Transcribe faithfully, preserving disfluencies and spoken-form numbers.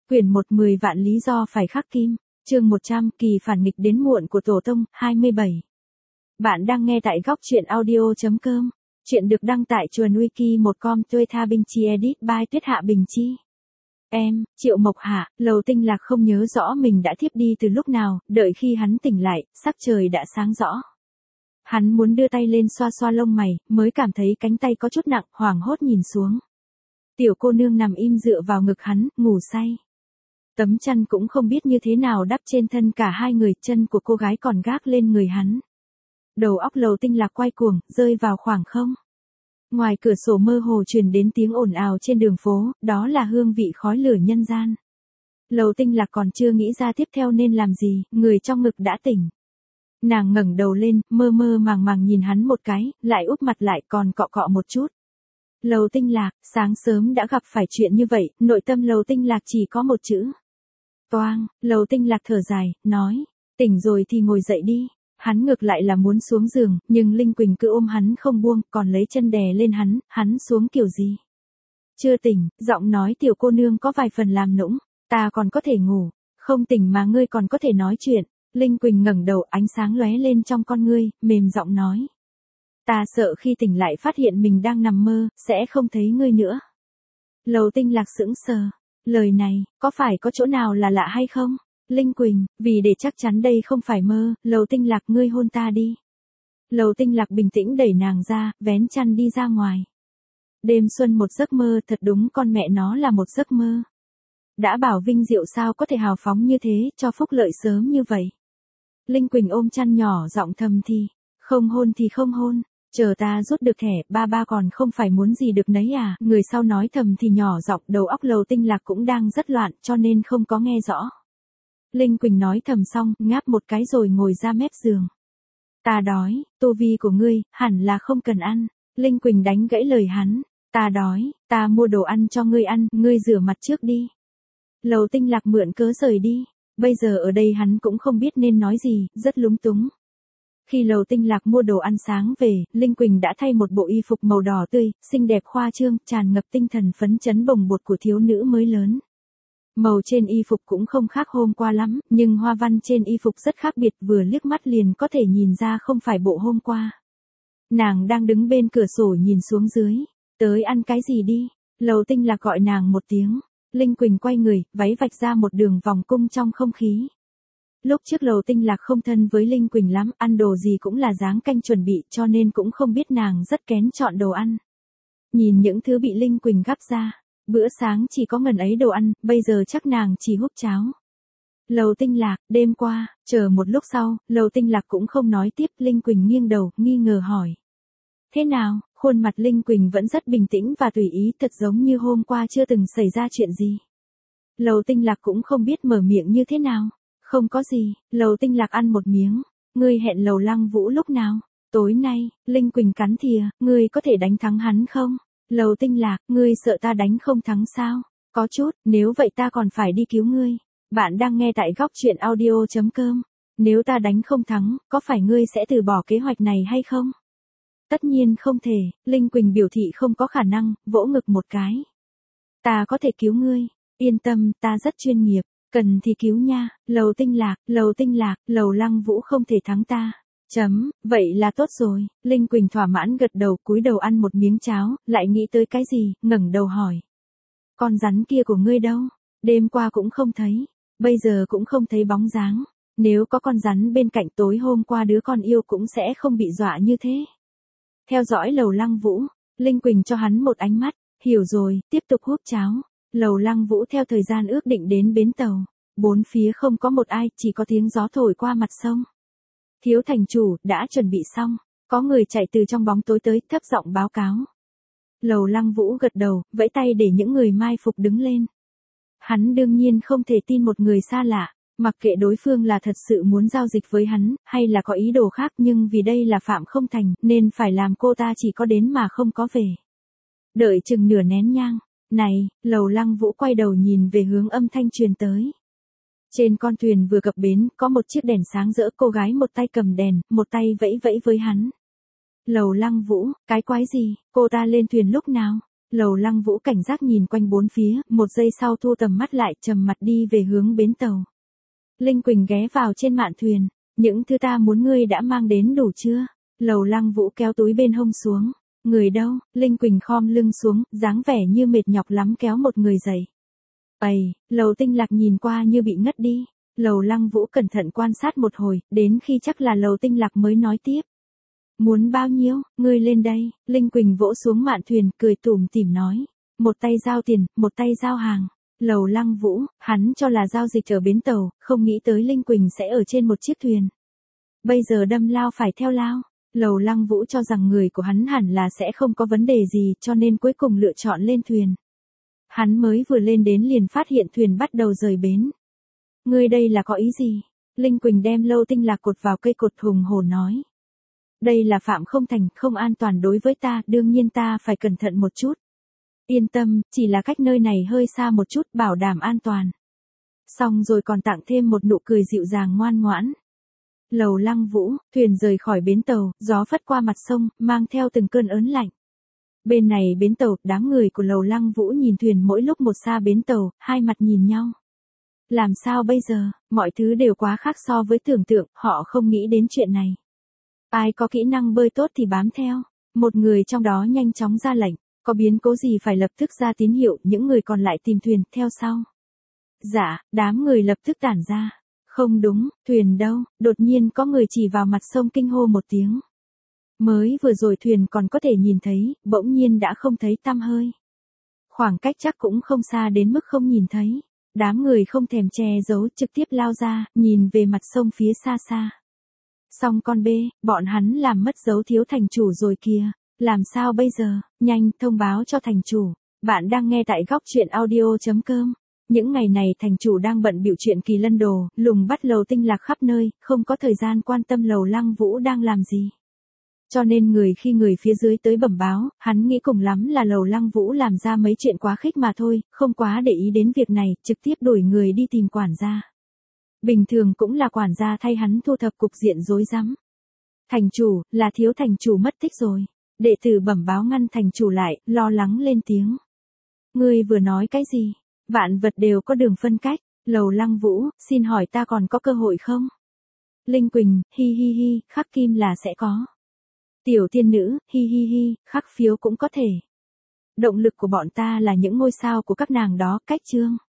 Quyển một mười vạn lý do phải khắc kim, chương một trăm, kỳ phản nghịch đến muộn của Tổ Tông, hai mươi bảy. Bạn đang nghe tại góc truyện audio.com. Chuyện được đăng tại chuồn wiki một com Tuê Tha Bình Chi edit by Tuyết Hạ Bình Chi. Em, Triệu Mộc Hạ, Lầu Tinh Lạc không nhớ rõ mình đã thiếp đi từ lúc nào, đợi khi hắn tỉnh lại, sắc trời đã sáng rõ. Hắn muốn đưa tay lên xoa xoa lông mày, mới cảm thấy cánh tay có chút nặng, hoảng hốt nhìn xuống. Tiểu cô nương nằm im dựa vào ngực hắn, ngủ say. Tấm chăn cũng không biết như thế nào đắp trên thân cả hai người, chân của cô gái còn gác lên người hắn. Đầu óc Lầu Tinh Lạc quay cuồng, rơi vào khoảng không. Ngoài cửa sổ mơ hồ truyền đến tiếng ồn ào trên đường phố, đó là hương vị khói lửa nhân gian. Lầu Tinh Lạc còn chưa nghĩ ra tiếp theo nên làm gì, người trong ngực đã tỉnh. Nàng ngẩng đầu lên, mơ mơ màng màng nhìn hắn một cái, lại úp mặt lại còn cọ cọ một chút. Lầu Tinh Lạc, sáng sớm đã gặp phải chuyện như vậy, nội tâm Lầu Tinh Lạc chỉ có một chữ. Toang, Lầu Tinh Lạc thở dài, nói, tỉnh rồi thì ngồi dậy đi. Hắn ngược lại là muốn xuống giường, nhưng Linh Quỳnh cứ ôm hắn không buông, còn lấy chân đè lên hắn, hắn xuống kiểu gì? Chưa tỉnh, giọng nói tiểu cô nương có vài phần làm nũng, ta còn có thể ngủ, không tỉnh mà ngươi còn có thể nói chuyện. Linh Quỳnh ngẩng đầu, ánh sáng lóe lên trong con ngươi, mềm giọng nói. Ta sợ khi tỉnh lại phát hiện mình đang nằm mơ, sẽ không thấy ngươi nữa. Lầu Tinh Lạc sững sờ, lời này, có phải có chỗ nào là lạ hay không? Linh Quỳnh, vì để chắc chắn đây không phải mơ, Lầu Tinh Lạc ngươi hôn ta đi. Lầu Tinh Lạc bình tĩnh đẩy nàng ra, vén chăn đi ra ngoài. Đêm xuân một giấc mơ, thật đúng con mẹ nó là một giấc mơ. Đã bảo Vinh Diệu sao có thể hào phóng như thế, cho phúc lợi sớm như vậy. Linh Quỳnh ôm chăn nhỏ giọng thầm thì, không hôn thì không hôn, chờ ta rút được thẻ, ba ba còn không phải muốn gì được nấy à, người sau nói thầm thì nhỏ giọng, đầu óc Lầu Tinh Lạc cũng đang rất loạn, cho nên không có nghe rõ. Linh Quỳnh nói thầm xong, ngáp một cái rồi ngồi ra mép giường. Ta đói, tu vi của ngươi, hẳn là không cần ăn. Linh Quỳnh đánh gãy lời hắn. Ta đói, ta mua đồ ăn cho ngươi ăn, ngươi rửa mặt trước đi. Lầu Tinh Lạc mượn cớ rời đi. Bây giờ ở đây hắn cũng không biết nên nói gì, rất lúng túng. Khi Lầu Tinh Lạc mua đồ ăn sáng về, Linh Quỳnh đã thay một bộ y phục màu đỏ tươi, xinh đẹp khoa trương, tràn ngập tinh thần phấn chấn bồng bột của thiếu nữ mới lớn. Màu trên y phục cũng không khác hôm qua lắm, nhưng hoa văn trên y phục rất khác biệt, vừa liếc mắt liền có thể nhìn ra không phải bộ hôm qua. Nàng đang đứng bên cửa sổ nhìn xuống dưới. Tới ăn cái gì đi? Lầu Tinh Lạc gọi nàng một tiếng. Linh Quỳnh quay người, váy vạch ra một đường vòng cung trong không khí. Lúc trước Lầu Tinh Lạc không thân với Linh Quỳnh lắm, ăn đồ gì cũng là dáng canh chuẩn bị, cho nên cũng không biết nàng rất kén chọn đồ ăn. Nhìn những thứ bị Linh Quỳnh gắp ra. Bữa sáng chỉ có ngần ấy đồ ăn, bây giờ chắc nàng chỉ húp cháo. Lầu Tinh Lạc, đêm qua, chờ một lúc sau, Lầu Tinh Lạc cũng không nói tiếp, Linh Quỳnh nghiêng đầu, nghi ngờ hỏi. Thế nào, khuôn mặt Linh Quỳnh vẫn rất bình tĩnh và tùy ý, thật giống như hôm qua chưa từng xảy ra chuyện gì. Lầu Tinh Lạc cũng không biết mở miệng như thế nào. Không có gì, Lầu Tinh Lạc ăn một miếng. Ngươi hẹn Lầu Lăng Vũ lúc nào? Tối nay, Linh Quỳnh cắn thìa, ngươi có thể đánh thắng hắn không? Lầu Tinh Lạc, ngươi sợ ta đánh không thắng sao? Có chút, nếu vậy ta còn phải đi cứu ngươi. Bạn đang nghe tại góc truyện audio.com. Nếu ta đánh không thắng, có phải ngươi sẽ từ bỏ kế hoạch này hay không? Tất nhiên không thể, Linh Quỳnh biểu thị không có khả năng, vỗ ngực một cái. Ta có thể cứu ngươi, yên tâm, ta rất chuyên nghiệp, cần thì cứu nha. Lầu Tinh Lạc, Lầu Tinh Lạc, Lầu Lăng Vũ không thể thắng ta. Chấm, vậy là tốt rồi. Linh Quỳnh thỏa mãn gật đầu, cúi đầu ăn một miếng cháo, lại nghĩ tới cái gì, ngẩng đầu hỏi. Con rắn kia của ngươi đâu? Đêm qua cũng không thấy, bây giờ cũng không thấy bóng dáng. Nếu có con rắn bên cạnh tối hôm qua đứa con yêu cũng sẽ không bị dọa như thế. Theo dõi Lầu Lăng Vũ, Linh Quỳnh cho hắn một ánh mắt, hiểu rồi, tiếp tục húp cháo. Lầu Lăng Vũ theo thời gian ước định đến bến tàu. Bốn phía không có một ai, chỉ có tiếng gió thổi qua mặt sông. Thiếu thành chủ, đã chuẩn bị xong. Có người chạy từ trong bóng tối tới, thấp giọng báo cáo. Lầu Lăng Vũ gật đầu, vẫy tay để những người mai phục đứng lên. Hắn đương nhiên không thể tin một người xa lạ, mặc kệ đối phương là thật sự muốn giao dịch với hắn, hay là có ý đồ khác, nhưng vì đây là Phạm Không Thành, nên phải làm cô ta chỉ có đến mà không có về. Đợi chừng nửa nén nhang. Này, Lầu Lăng Vũ quay đầu nhìn về hướng âm thanh truyền tới. Trên con thuyền vừa cập bến, có một chiếc đèn sáng rỡ, cô gái một tay cầm đèn, một tay vẫy vẫy với hắn. Lầu Lăng Vũ, cái quái gì, cô ta lên thuyền lúc nào? Lầu Lăng Vũ cảnh giác nhìn quanh bốn phía, một giây sau thu tầm mắt lại, trầm mặt đi về hướng bến tàu. Linh Quỳnh ghé vào trên mạn thuyền, những thứ ta muốn ngươi đã mang đến đủ chưa? Lầu Lăng Vũ kéo túi bên hông xuống. Người đâu? Linh Quỳnh khom lưng xuống, dáng vẻ như mệt nhọc lắm kéo một người dậy. Ầy, Lầu Tinh Lạc nhìn qua như bị ngất đi. Lầu Lăng Vũ cẩn thận quan sát một hồi, đến khi chắc là Lầu Tinh Lạc mới nói tiếp. Muốn bao nhiêu, ngươi lên đây. Linh Quỳnh vỗ xuống mạn thuyền, cười tủm tỉm nói. Một tay giao tiền, một tay giao hàng. Lầu Lăng Vũ, hắn cho là giao dịch ở bến tàu, không nghĩ tới Linh Quỳnh sẽ ở trên một chiếc thuyền. Bây giờ đâm lao phải theo lao. Lầu Lăng Vũ cho rằng người của hắn hẳn là sẽ không có vấn đề gì, cho nên cuối cùng lựa chọn lên thuyền. Hắn mới vừa lên đến liền phát hiện thuyền bắt đầu rời bến. Ngươi đây là có ý gì? Linh Quỳnh đem Lầu Tinh Lạc cột vào cây cột hùng hổ nói. Đây là phạm không thành, không an toàn đối với ta, đương nhiên ta phải cẩn thận một chút. Yên tâm, chỉ là cách nơi này hơi xa một chút, bảo đảm an toàn. Xong rồi còn tặng thêm một nụ cười dịu dàng ngoan ngoãn. Lầu Lăng Vũ, thuyền rời khỏi bến tàu, gió phất qua mặt sông, mang theo từng cơn ớn lạnh. Bên này bến tàu, đám người của Lầu Lăng Vũ nhìn thuyền mỗi lúc một xa bến tàu, hai mặt nhìn nhau. Làm sao bây giờ, mọi thứ đều quá khác so với tưởng tượng, họ không nghĩ đến chuyện này. Ai có kỹ năng bơi tốt thì bám theo. Một người trong đó nhanh chóng ra lệnh, có biến cố gì phải lập tức ra tín hiệu, những người còn lại tìm thuyền, theo sau. Dạ, đám người lập tức tản ra. Không đúng, thuyền đâu, đột nhiên có người chỉ vào mặt sông kinh hô một tiếng. Mới vừa rồi thuyền còn có thể nhìn thấy, bỗng nhiên đã không thấy tăm hơi. Khoảng cách chắc cũng không xa đến mức không nhìn thấy. Đám người không thèm che giấu, trực tiếp lao ra, nhìn về mặt sông phía xa xa. Xong con bê, bọn hắn làm mất dấu thiếu thành chủ rồi kìa. Làm sao bây giờ? Nhanh, thông báo cho thành chủ. Bạn đang nghe tại góc truyện audio chấm com. Những ngày này thành chủ đang bận bịu chuyện Kỳ Lân Đồ, lùng bắt Lầu Tinh Lạc khắp nơi, không có thời gian quan tâm Lầu Lăng Vũ đang làm gì. Cho nên người khi người phía dưới tới bẩm báo, hắn nghĩ cùng lắm là Lầu Lăng Vũ làm ra mấy chuyện quá khích mà thôi, không quá để ý đến việc này, trực tiếp đuổi người đi tìm quản gia. Bình thường cũng là quản gia thay hắn thu thập cục diện rối rắm. Thành chủ, là thiếu thành chủ mất tích rồi. Đệ tử bẩm báo ngăn thành chủ lại, lo lắng lên tiếng. Ngươi vừa nói cái gì? Vạn vật đều có đường phân cách. Lầu Lăng Vũ, xin hỏi ta còn có cơ hội không? Linh Quỳnh, hi hi hi, khắc kim là sẽ có. Tiểu tiên nữ, hi hi hi, khắc phiếu cũng có thể. Động lực của bọn ta là những ngôi sao của các nàng đó, cách chương.